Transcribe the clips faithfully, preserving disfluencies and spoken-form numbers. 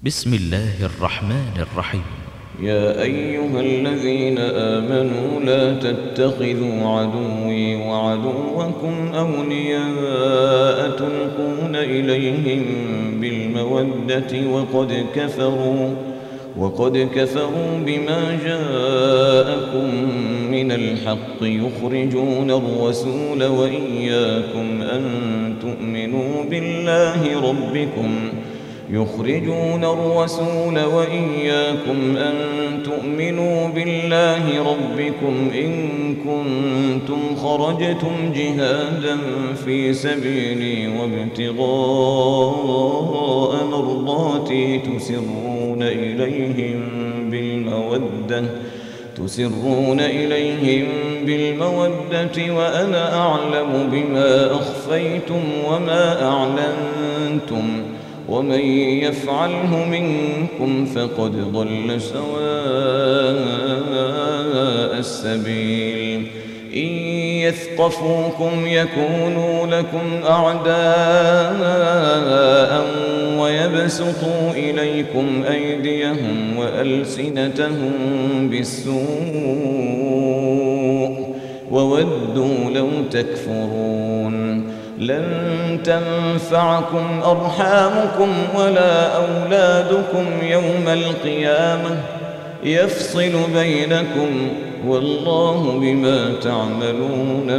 بسم الله الرحمن الرحيم. يا أيها الذين آمنوا لا تتخذوا عدوي وعدوكم أولياء تلقون إليهم بالمودة وقد كفروا وقد كفروا بما جاءكم من الحق يخرجون الرسول وإياكم أن تؤمنوا بالله ربكم يخرجون الرسول وإياكم أن تؤمنوا بالله ربكم إن كنتم خرجتم جهادا في سبيلي وابتغاء مرضاتي تسرون إليهم بالمودة تسرون إليهم بالمودة وأنا أعلم بما أخفيتم وما أعلنتم ومن يفعله منكم فقد ضل سواء السبيل إن يثقفوكم يكونوا لكم أعداء ويبسطوا إليكم أيديهم وألسنتهم بالسوء وودوا لو تكفرون لن تنفعكم أرحامكم ولا أولادكم يوم القيامة يفصل بينكم والله بما تعملون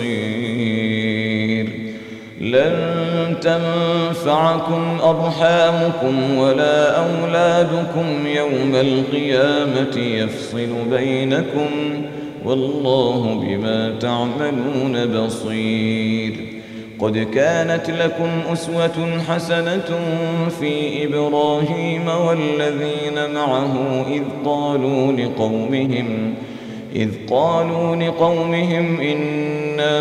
بصير لن تنفعكم أرحامكم ولا أولادكم يوم القيامة يفصل بينكم والله بما تعملون بصير قد كانت لكم أسوة حسنة في إبراهيم والذين معه إذ قالوا لقومهم إذ قالوا لقومهم إنا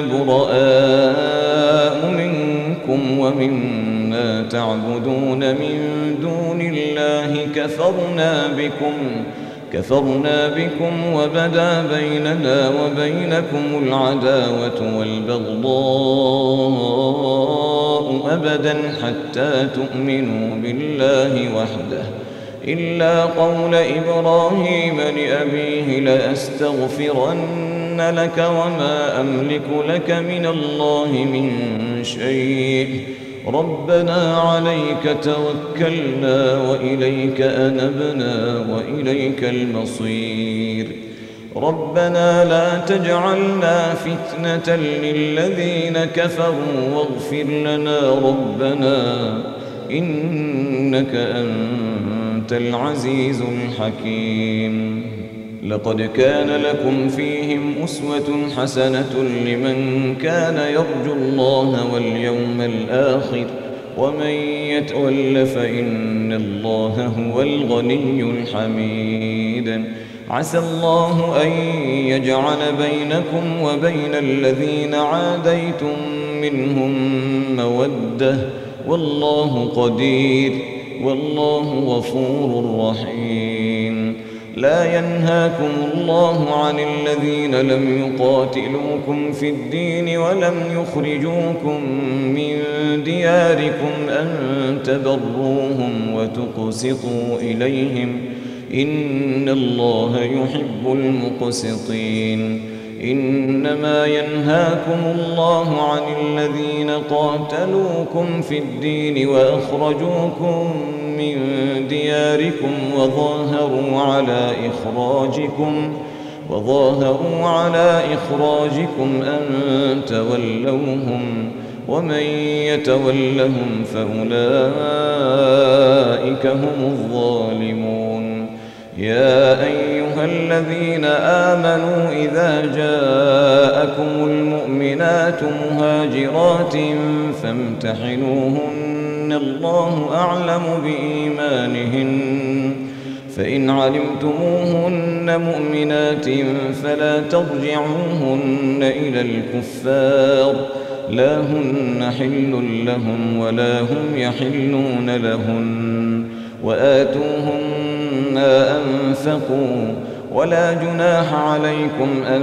براء منكم ومما تعبدون من دون الله كفرنا بكم كفرنا بكم وبدا بيننا وبينكم العداوة والبغضاء أبدا حتى تؤمنوا بالله وحده إلا قول إبراهيم لأبيه لأستغفرن لك وما أملك لك من الله من شيء ربنا عليك توكلنا وإليك أنبنا وإليك المصير ربنا لا تجعلنا فتنة للذين كفروا واغفر لنا ربنا إنك أنت العزيز الحكيم لقد كان لكم فيهم أسوة حسنة لمن كان يرجو الله واليوم الآخر ومن يتول فإن الله هو الغني الحميد عسى الله أن يجعل بينكم وبين الذين عاديتم منهم مودة والله قدير والله غفور رحيم لا ينهاكم الله عن الذين لم يقاتلوكم في الدين ولم يخرجوكم من دياركم أن تبروهم وتقسطوا إليهم إن الله يحب المقسطين إنما ينهاكم الله عن الذين قاتلوكم في الدين وأخرجوكم من دياركم وظاهروا على إخراجكم وظاهروا على إخراجكم أن تولوهم ومن يتولهم فأولئك هم الظالمون يا أيها الذين آمنوا إذا جاءكم المؤمنات مهاجرات فامتحنوهن الله أعلم بإيمانهن فإن علمتموهن مؤمنات فلا ترجعوهن إلى الكفار لا هن حل لهم ولا هم يحلون لهن وآتوهم ما أنفقوا ولا جناح عليكم أن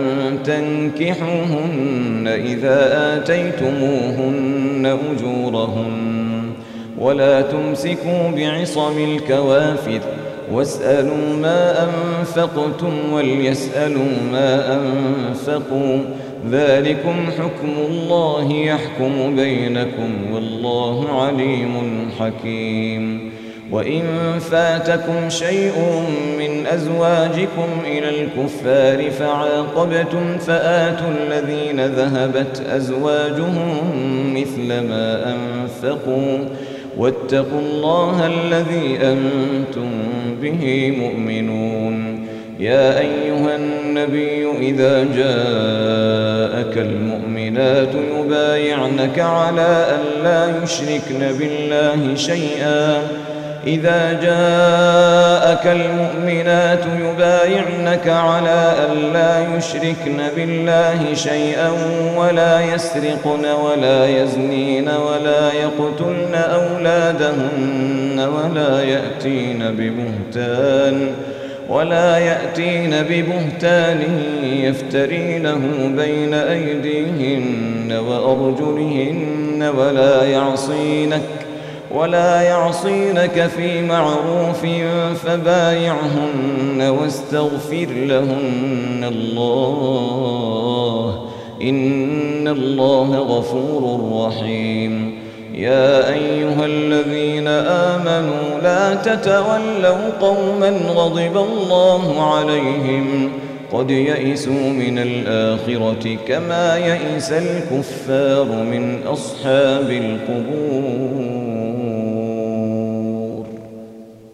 تنكحوهن إذا آتيتموهن أجورهن ولا تمسكوا بعصم الكوافر واسألوا ما أنفقتم وليسألوا ما أنفقوا ذلكم حكم الله يحكم بينكم والله عليم حكيم. وإن فاتكم شيء من أزواجكم إلى الكفار فعاقبتم فآتوا الذين ذهبت أزواجهم مثل ما أنفقوا واتقوا الله الذي أنتم به مؤمنون. يا أيها النبي إذا جاءك المؤمنات يبايعنك على أن لا يشركن بالله شيئا إذا جاءك المؤمنات يبايعنك على أن لا يشركن بالله شيئا ولا يسرقن ولا يزنين ولا يقتلن أولادهن ولا يأتين ببهتان ولا يأتين ببهتان يفترينه بين أيديهن وأرجلهن ولا يعصينك ولا يعصينك في معروف فبايعهن واستغفر لهن الله إن الله غفور رحيم. يا أيها الذين آمنوا لا تتولوا قوما غضب الله عليهم قد يئسوا من الآخرة كما يئس الكفار من أصحاب القبور.